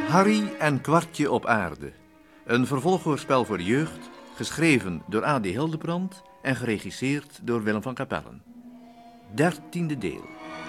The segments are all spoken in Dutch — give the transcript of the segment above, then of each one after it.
Harry en Kwartje op aarde. Een vervolghoorspel voor de jeugd, geschreven door A.D. Hildebrand en geregisseerd door Willem van Kapellen. 13e deel.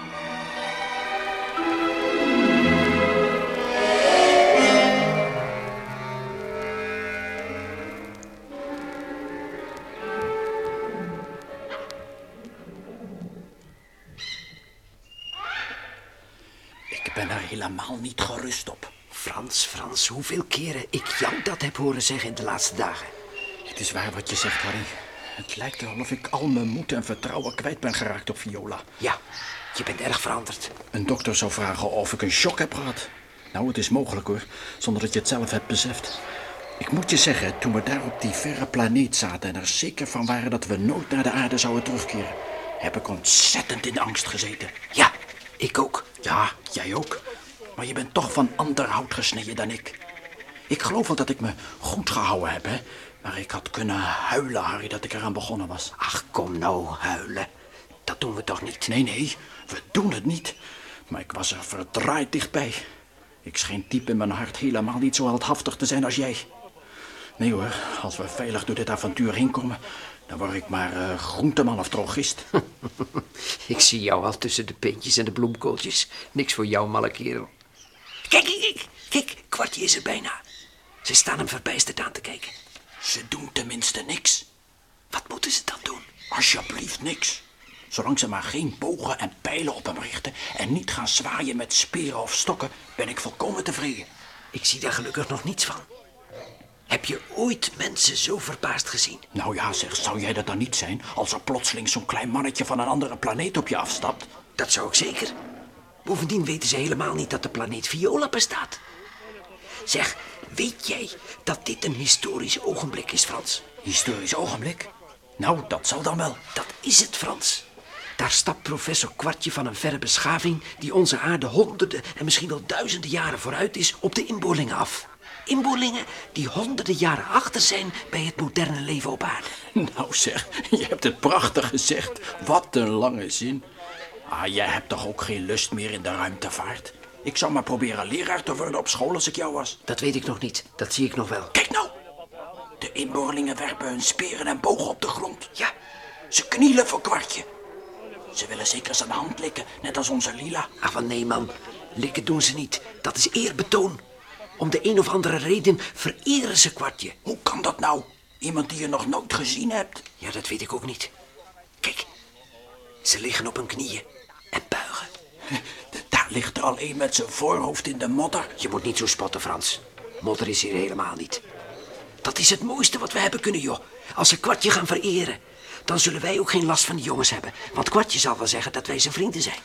Ik ben er helemaal niet gerust op. Frans, hoeveel keren ik jou dat heb horen zeggen in de laatste dagen. Het is waar wat je zegt, Harry. Het lijkt wel of ik al mijn moed en vertrouwen kwijt ben geraakt op Viola. Ja, je bent erg veranderd. Een dokter zou vragen of ik een shock heb gehad. Nou, het is mogelijk hoor, zonder dat je het zelf hebt beseft. Ik moet je zeggen, toen we daar op die verre planeet zaten en er zeker van waren dat we nooit naar de aarde zouden terugkeren, heb ik ontzettend in angst gezeten. Ja, ik ook. Ja, jij ook. Maar je bent toch van ander hout gesneden dan ik. Ik geloof wel dat ik me goed gehouden heb, hè. Maar ik had kunnen huilen, Harry, dat ik eraan begonnen was. Ach, kom nou, huilen. Dat doen we toch niet? Nee, we doen het niet. Maar ik was er verdraaid dichtbij. Ik scheen diep in mijn hart helemaal niet zo heldhaftig te zijn als jij. Nee hoor, als we veilig door dit avontuur heen komen, dan word ik maar groenteman of drogist. Ik zie jou al tussen de pintjes en de bloemkooltjes. Niks voor jou, malle kerel. Kijk, Kwartje is er bijna. Ze staan hem verbijsterd aan te kijken. Ze doen tenminste niks. Wat moeten ze dan doen? Alsjeblieft niks. Zolang ze maar geen bogen en pijlen op hem richten en niet gaan zwaaien met speren of stokken, ben ik volkomen tevreden. Ik zie daar gelukkig nog niets van. Heb je ooit mensen zo verbaasd gezien? Nou ja, zeg, zou jij dat dan niet zijn als er plotseling zo'n klein mannetje van een andere planeet op je afstapt? Dat zou ik zeker. Bovendien weten ze helemaal niet dat de planeet Viola bestaat. Zeg, weet jij dat dit een historisch ogenblik is, Frans? Historisch ogenblik? Nou, dat zal dan wel. Dat is het, Frans. Daar stapt professor Kwartje van een verre beschaving die onze aarde honderden en misschien wel duizenden jaren vooruit is op de inboorlingen af. Inboorlingen die honderden jaren achter zijn bij het moderne leven op aarde. Nou zeg, je hebt het prachtig gezegd. Wat een lange zin. Jij hebt toch ook geen lust meer in de ruimtevaart? Ik zou maar proberen leraar te worden op school als ik jou was. Dat weet ik nog niet, dat zie ik nog wel. Kijk nou, de inboorlingen werpen hun speren en bogen op de grond. Ja. Ze knielen voor Kwartje. Ze willen zeker zijn hand likken, net als onze Lila. Ach, van nee, man. Likken doen ze niet. Dat is eerbetoon. Om de een of andere reden vereren ze Kwartje. Hoe kan dat nou? Iemand die je nog nooit gezien hebt? Ja, dat weet ik ook niet. Kijk, ze liggen op hun knieën en buigen. Daar ligt er al een met zijn voorhoofd in de modder. Je moet niet zo spotten, Frans. Modder is hier helemaal niet. Dat is het mooiste wat we hebben kunnen, joh. Als ze Kwartje gaan vereren, dan zullen wij ook geen last van die jongens hebben. Want Kwartje zal wel zeggen dat wij zijn vrienden zijn.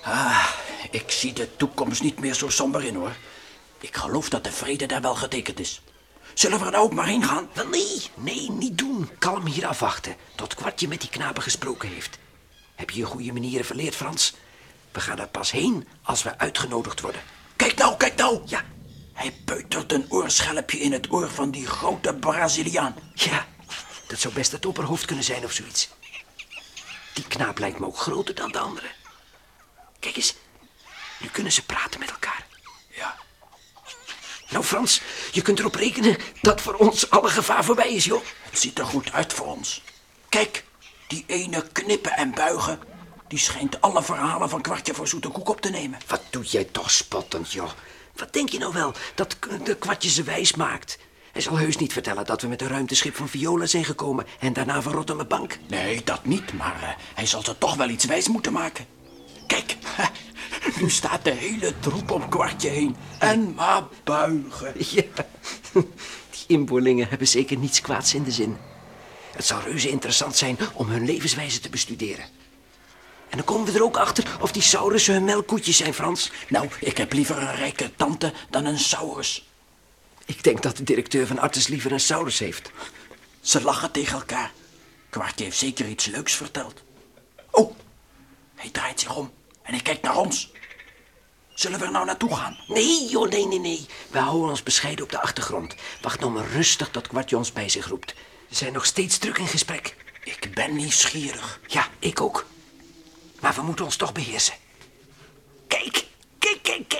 Ik zie de toekomst niet meer zo somber in, hoor. Ik geloof dat de vrede daar wel getekend is. Zullen we er nou ook maar heen gaan? Wel, nee, niet doen. Kalm hier afwachten, tot Kwartje met die knapen gesproken heeft. Heb je je goede manieren verleerd, Frans? We gaan er pas heen als we uitgenodigd worden. Kijk nou. Ja. Hij peutert een oorschelpje in het oor van die grote Braziliaan. Ja, dat zou best het opperhoofd kunnen zijn of zoiets. Die knaap lijkt me ook groter dan de andere. Kijk eens, nu kunnen ze praten met elkaar. Ja. Nou, Frans, je kunt erop rekenen dat voor ons alle gevaar voorbij is, joh. Het ziet er goed uit voor ons. Kijk, die ene knippen en buigen, die schijnt alle verhalen van Kwartje voor zoete koek op te nemen. Wat doe jij toch spottend, joh. Wat denk je nou wel dat de Kwartje ze wijs maakt? Hij zal heus niet vertellen dat we met een ruimteschip van Viola zijn gekomen en daarna van Rotterdam. Nee, dat niet, maar hij zal ze toch wel iets wijs moeten maken. Kijk, nu staat de hele troep om Kwartje heen. En maar buigen. Ja, die inboorlingen hebben zeker niets kwaads in de zin. Het zal reuze interessant zijn om hun levenswijze te bestuderen. En dan komen we er ook achter of die saurussen hun melkkoetjes zijn, Frans. Nou, ik heb liever een rijke tante dan een saurus. Ik denk dat de directeur van Artes liever een saurus heeft. Ze lachen tegen elkaar. Kwartje heeft zeker iets leuks verteld. Oh, hij draait zich om en hij kijkt naar ons. Zullen we er nou naartoe gaan? Nee, joh, nee. We houden ons bescheiden op de achtergrond. Wacht nou maar rustig tot Kwartje ons bij zich roept. We zijn nog steeds druk in gesprek. Ik ben nieuwsgierig. Ja, ik ook. Maar we moeten ons toch beheersen. Kijk.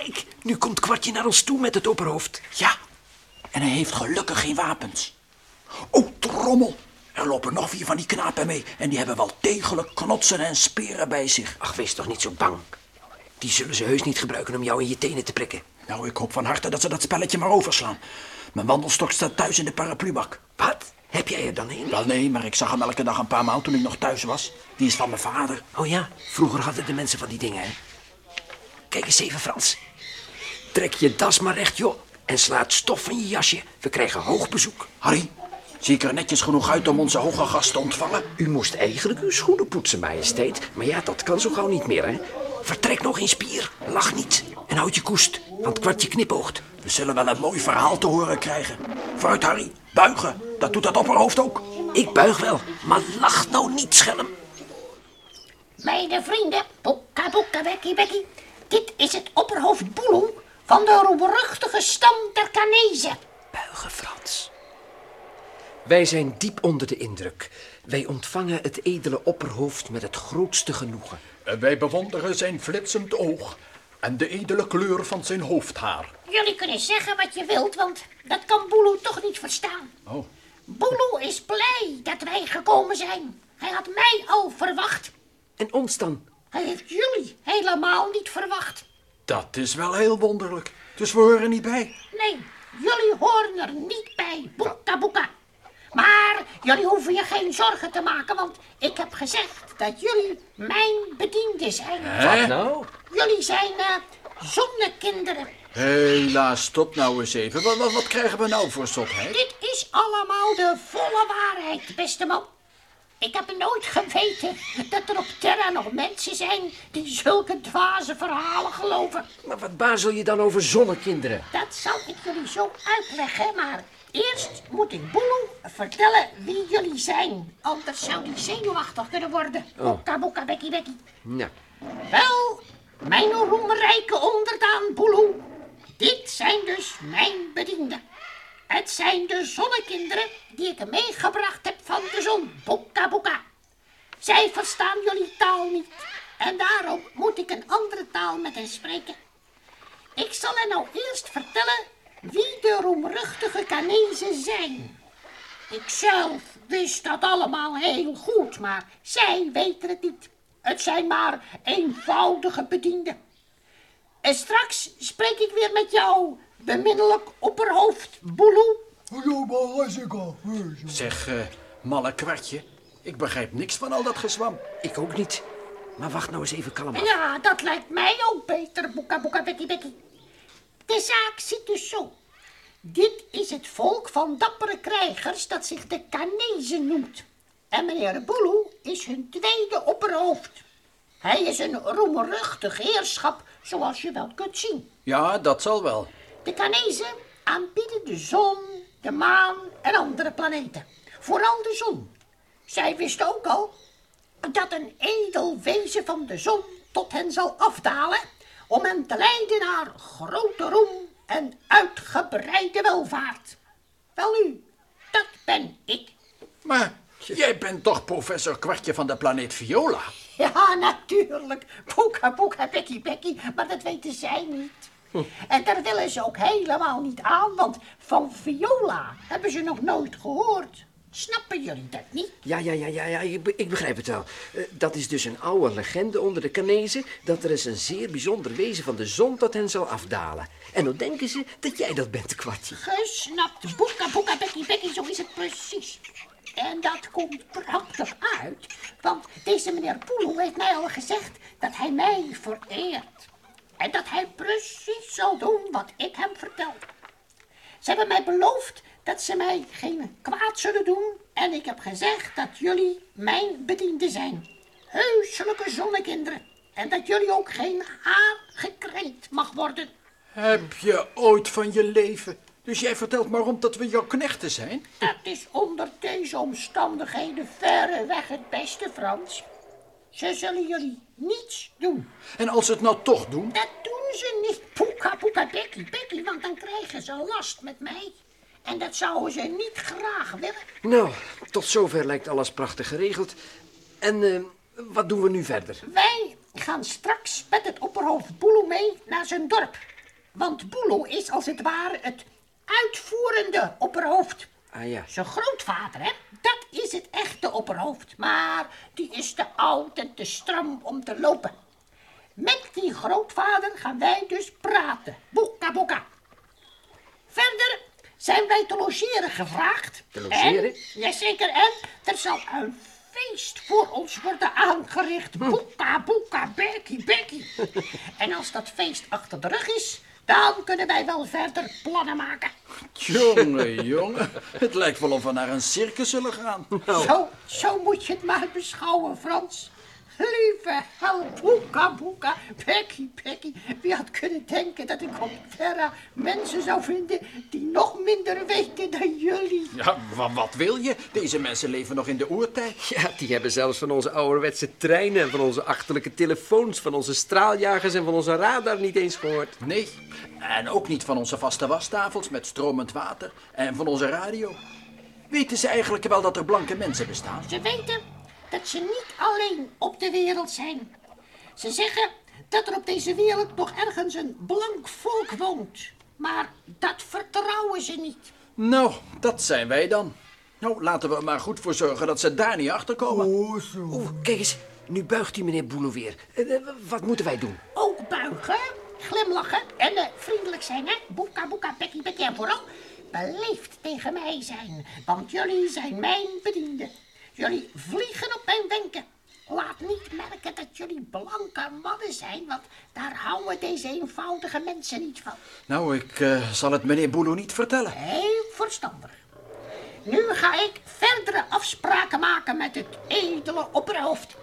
Nu komt Kwartje naar ons toe met het opperhoofd. Ja, en hij heeft gelukkig geen wapens. Oh, trommel. Er lopen nog 4 van die knapen mee. En die hebben wel degelijk knotsen en speren bij zich. Ach, wees toch niet zo bang. Die zullen ze heus niet gebruiken om jou in je tenen te prikken. Nou, ik hoop van harte dat ze dat spelletje maar overslaan. Mijn wandelstok staat thuis in de paraplubak. Wat? Heb jij er dan een? Wel nee, maar ik zag hem elke dag een paar maal toen ik nog thuis was. Die is van mijn vader. Oh ja, vroeger hadden de mensen van die dingen, hè. Kijk eens even, Frans. Trek je das maar recht, joh. En slaat stof van je jasje. We krijgen hoog bezoek. Harry, zie ik er netjes genoeg uit om onze hoge gast te ontvangen? U moest eigenlijk uw schoenen poetsen, majesteit. Maar ja, dat kan zo gauw niet meer, hè. Vertrek nog geen spier. Lach niet. En houd je koest, want Kwartje knipoogt. We zullen wel een mooi verhaal te horen krijgen. Vooruit, Harry. Buigen. Dat doet dat opperhoofd ook. Ik buig wel, maar lach nou niet, schelm. Mijn vrienden, boeka boeka bekkie bekkie. Dit is het opperhoofd Boeloe van de roemruchtige stam der Canezen. Buigen, Frans. Wij zijn diep onder de indruk. Wij ontvangen het edele opperhoofd met het grootste genoegen. En wij bewonderen zijn flitsend oog en de edele kleur van zijn hoofdhaar. Jullie kunnen zeggen wat je wilt, want dat kan Boeloe toch niet verstaan. Oh. Boeloe is blij dat wij gekomen zijn. Hij had mij al verwacht. En ons dan? Hij heeft jullie helemaal niet verwacht. Dat is wel heel wonderlijk. Dus we horen niet bij. Nee, jullie horen er niet bij, boeka boeka. Maar jullie hoeven je geen zorgen te maken, want ik heb gezegd dat jullie mijn bedienden zijn. Wat nou? Jullie zijn zonnekinderen. Helaas, stop nou eens even. Wat krijgen we nou voor zotheid? Dit is allemaal de volle waarheid, beste man. Ik heb nooit geweten dat er op Terra nog mensen zijn die zulke dwaze verhalen geloven. Maar wat bazel je dan over zonnekinderen? Dat zal ik jullie zo uitleggen, maar eerst moet ik Boeloe vertellen wie jullie zijn. Anders zou die zenuwachtig kunnen worden. Boeka boeka bekkie bekkie. Nou, Wel, mijn roemrijke onderdaan Boeloe. Dit zijn dus mijn bedienden. Het zijn de zonnekinderen die ik meegebracht heb van de zon. Boeka boeka. Zij verstaan jullie taal niet. En daarom moet ik een andere taal met hen spreken. Ik zal hen nou eerst vertellen wie de roemruchtige Canezen zijn. Ikzelf wist dat allemaal heel goed, maar zij weten het niet. Het zijn maar eenvoudige bedienden. En straks spreek ik weer met jou, beminnelijk opperhoofd Boeloe. Zeg, malle Kwartje, ik begrijp niks van al dat gezwam. ik ook niet. Maar wacht nou eens even kalm af. Ja, dat lijkt mij ook beter, boeka boeka bekkie bekkie. De zaak zit dus zo. Dit is het volk van dappere krijgers dat zich de Canezen noemt. En meneer Boeloe is hun tweede opperhoofd. Hij is een roemruchtig heerschap, zoals je wel kunt zien. Ja, dat zal wel. De Canezen aanbieden de zon, de maan en andere planeten. Vooral de zon. Zij wisten ook al dat een edel wezen van de zon tot hen zal afdalen om hen te leiden naar grote roem en uitgebreide welvaart. Welnu, dat ben ik. Maar jij bent toch professor Kwartje van de planeet Viola? Ja, natuurlijk. Boeka boeka bekkie bekkie, maar dat weten zij niet. En daar willen ze ook helemaal niet aan, want van Viola hebben ze nog nooit gehoord. Snappen jullie dat niet? Ja, ik begrijp het wel. Dat is dus een oude legende onder de Canezen, dat er eens een zeer bijzonder wezen van de zon tot hen zal afdalen. En dan denken ze dat jij dat bent, Kwartje. Gesnapt. Boeka boeka bekkie bekkie, zo is het precies. En dat komt prachtig uit, want deze meneer Boeloe heeft mij al gezegd dat hij mij vereert. En dat hij precies zal doen wat ik hem vertel. Ze hebben mij beloofd dat ze mij geen kwaad zullen doen. En ik heb gezegd dat jullie mijn bedienden zijn. Heuselijke zonnekinderen. En dat jullie ook geen haar gekrenkt mag worden. Heb je ooit van je leven? Dus jij vertelt maar rond dat we jouw knechten zijn? Dat is onder deze omstandigheden verreweg het beste, Frans. Ze zullen jullie niets doen. En als ze het nou toch doen? Dat doen ze niet, poeka poeka bekkie bekkie, want dan krijgen ze last met mij. En dat zouden ze niet graag willen. Nou, tot zover lijkt alles prachtig geregeld. En wat doen we nu verder? Wij gaan straks met het opperhoofd Boeloe mee naar zijn dorp. Want Boelo is als het ware het uitvoerende opperhoofd. Ah ja. Zijn grootvader, hè, dat is het echte opperhoofd. Maar die is te oud en te stram om te lopen. Met die grootvader gaan wij dus praten. Boeka boeka. Verder zijn wij te logeren gevraagd. Te logeren? En, jazeker, en er zal een feest voor ons worden aangericht. Boeka boeka, bekkie bekkie. En als dat feest achter de rug is, dan kunnen wij wel verder plannen maken. Jongen. Het lijkt wel of we naar een circus zullen gaan. Zo moet je het maar beschouwen, Frans. Lieve help, boeka boeka, bekkie. Wie had kunnen denken dat ik op Terra mensen zou vinden die nog minder weten dan jullie? Ja, wat wil je? Deze mensen leven nog in de oertijd. Ja, die hebben zelfs van onze ouderwetse treinen, van onze achterlijke telefoons, van onze straaljagers en van onze radar niet eens gehoord. Nee, en ook niet van onze vaste wastafels met stromend water en van onze radio. Weten ze eigenlijk wel dat er blanke mensen bestaan? Ze weten dat ze niet alleen op de wereld zijn. Ze zeggen dat er op deze wereld nog ergens een blank volk woont. Maar dat vertrouwen ze niet. Nou, dat zijn wij dan. Nou, laten we er maar goed voor zorgen dat ze daar niet achter komen. Oeh, kijk eens, nu buigt die meneer Boelo weer. Wat moeten wij doen? Ook buigen, glimlachen en vriendelijk zijn, hè? Boeka boeka, bekkie bekkie en vooral beleefd tegen mij zijn. Want jullie zijn mijn bedienden. Jullie vliegen op mijn wenken. Laat niet merken dat jullie blanke mannen zijn, want daar houden deze eenvoudige mensen niet van. Nou, ik zal het meneer Boelo niet vertellen. Heel verstandig. Nu ga ik verdere afspraken maken met het edele opperhoofd.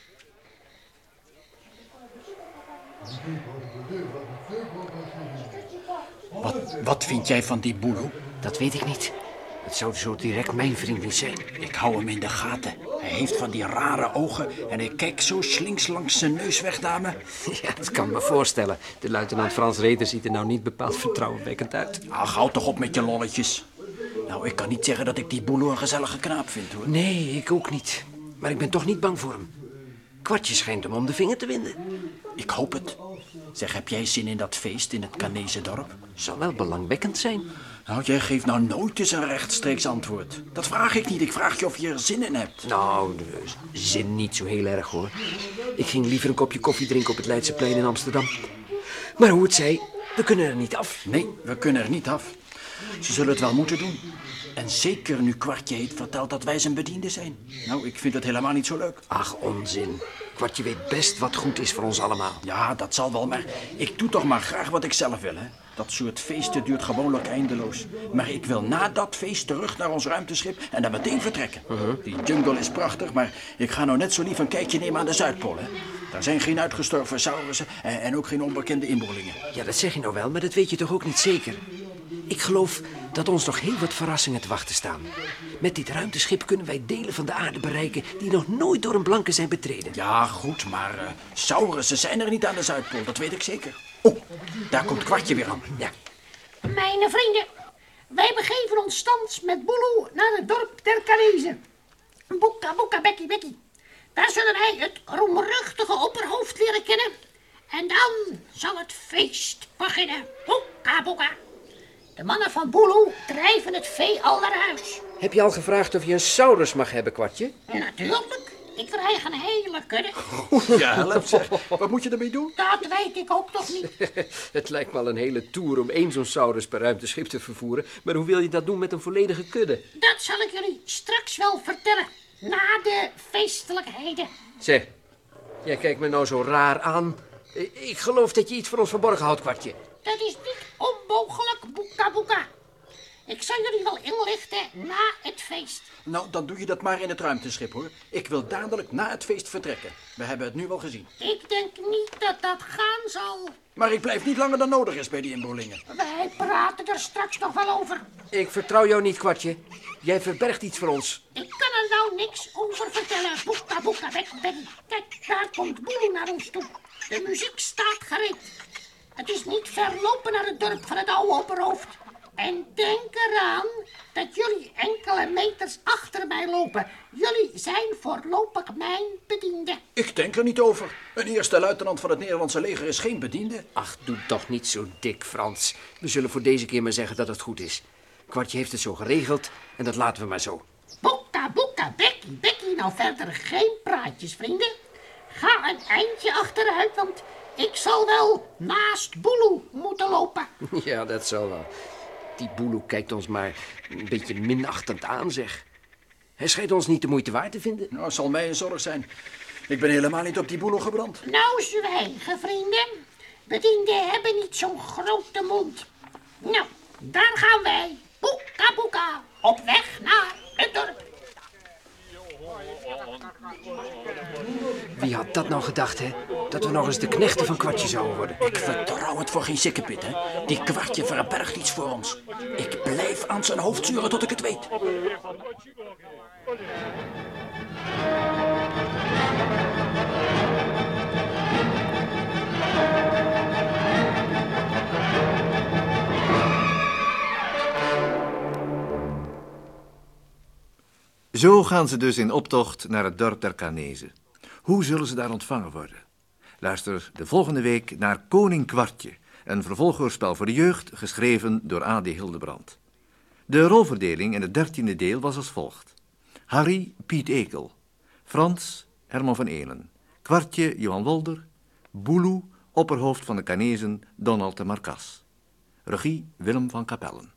Wat vind jij van die Boelo? Dat weet ik niet. Het zou zo direct mijn vriend niet zijn. Ik hou hem in de gaten. Hij heeft van die rare ogen en hij kijkt zo slinks langs zijn neus weg naar me. Ja, dat kan me voorstellen. De luitenant Frans Reder ziet er nou niet bepaald vertrouwenwekkend uit. Ach, hou toch op met je lolletjes. Nou, ik kan niet zeggen dat ik die Boelo een gezellige knaap vind, hoor. Nee, ik ook niet. Maar ik ben toch niet bang voor hem. Kwartje schijnt hem om de vinger te winden. Ik hoop het. Zeg, heb jij zin in dat feest in het Canese dorp? Zou wel belangwekkend zijn. Nou, jij geeft nou nooit eens een rechtstreeks antwoord. Dat vraag ik niet. Ik vraag je of je er zin in hebt. Nou, de zin niet zo heel erg, hoor. Ik ging liever een kopje koffie drinken op het Leidseplein in Amsterdam. Maar hoe het zij, we kunnen er niet af. Nee, we kunnen er niet af. Ze zullen het wel moeten doen. En zeker nu Kwartje heeft verteld dat wij zijn bedienden zijn. Nou, ik vind het helemaal niet zo leuk. Ach, onzin. Kwartje weet best wat goed is voor ons allemaal. Ja, dat zal wel, maar ik doe toch maar graag wat ik zelf wil, hè. Dat soort feesten duurt gewoonlijk eindeloos. Maar ik wil na dat feest terug naar ons ruimteschip en dan meteen vertrekken. Die jungle is prachtig, maar ik ga nou net zo lief een kijkje nemen aan de Zuidpool, hè. Daar zijn geen uitgestorven saurussen en ook geen onbekende inboorlingen. Ja, dat zeg je nou wel, maar dat weet je toch ook niet zeker? Ik geloof dat ons nog heel wat verrassingen te wachten staan. Met dit ruimteschip kunnen wij delen van de aarde bereiken die nog nooit door een blanke zijn betreden. Ja, goed, maar saurussen zijn er niet aan de Zuidpool, dat weet ik zeker. Oh, daar komt Kwartje weer aan. Ja. Mijn vrienden, wij begeven ons thans met Boelo naar het dorp der Canezen. Boeka boeka, bekkie bekkie. Daar zullen wij het roemruchtige opperhoofd leren kennen. En dan zal het feest beginnen. Boeka boeka. De mannen van Boelo drijven het vee al naar huis. Heb je al gevraagd of je een saurus mag hebben, Kwartje? Natuurlijk. Ik krijg een hele kudde. Ja, help zeg. Wat moet je ermee doen? Dat weet ik ook nog niet. Het lijkt me al een hele tour om één zo'n saurus per ruimteschip te vervoeren. Maar hoe wil je dat doen met een volledige kudde? Dat zal ik jullie straks wel vertellen. Na de feestelijkheden. Zeg, jij kijkt me nou zo raar aan. Ik geloof dat je iets voor ons verborgen houdt, Kwartje. Dat is niet onmogelijk, boeka boeka. Ik zal jullie wel inlichten na het feest. Nou, dan doe je dat maar in het ruimteschip, hoor. Ik wil dadelijk na het feest vertrekken. We hebben het nu wel gezien. Ik denk niet dat dat gaan zal. Maar ik blijf niet langer dan nodig is bij die inboorlingen. Wij praten er straks nog wel over. Ik vertrouw jou niet, Kwartje. Jij verbergt iets voor ons. Ik kan er nou niks over vertellen. Boeka boeka, bekkie bekkie. Kijk, daar komt Boelo naar ons toe. De muziek staat gereed. Het is niet ver lopen naar het dorp van het oude opperhoofd. En denk eraan dat jullie enkele meters achter mij lopen. Jullie zijn voorlopig mijn bediende. Ik denk er niet over. Een eerste luitenant van het Nederlandse leger is geen bediende. Ach, doe toch niet zo dik, Frans. We zullen voor deze keer maar zeggen dat het goed is. Kwartje heeft het zo geregeld en dat laten we maar zo. Boeka, boeka, bekkie, bekkie. Nou verder geen praatjes, vrienden. Ga een eindje achteruit, want ik zal wel naast Boeloe moeten lopen. Ja, dat zal wel. Die Boeloe kijkt ons maar een beetje minachtend aan, zeg. Hij schijnt ons niet de moeite waard te vinden. Nou, zal mij een zorg zijn. Ik ben helemaal niet op die boelo gebrand. Nou, zwijgen, vrienden. Bedienden hebben niet zo'n grote mond. Nou, daar gaan wij. Boeka, boeka. Op weg naar het dorp. Wie had dat nou gedacht, hè? Dat we nog eens de knechten van Kwartje zouden worden. Ik vertrouw het voor geen sikkepit, hè. Die Kwartje verbergt iets voor ons. Ik blijf aan zijn hoofd zuren tot ik het weet. Zo gaan ze dus in optocht naar het dorp der Canezen. Hoe zullen ze daar ontvangen worden? Luister de volgende week naar Koning Kwartje, een vervolghoorspel voor de jeugd, geschreven door A.D. Hildebrand. De rolverdeling in het 13e deel was als volgt. Harry, Piet Ekel. Frans, Herman van Elen. Kwartje, Johan Wolder. Boeloe, opperhoofd van de Canezen, Donald de Marcas. Regie, Willem van Kapellen.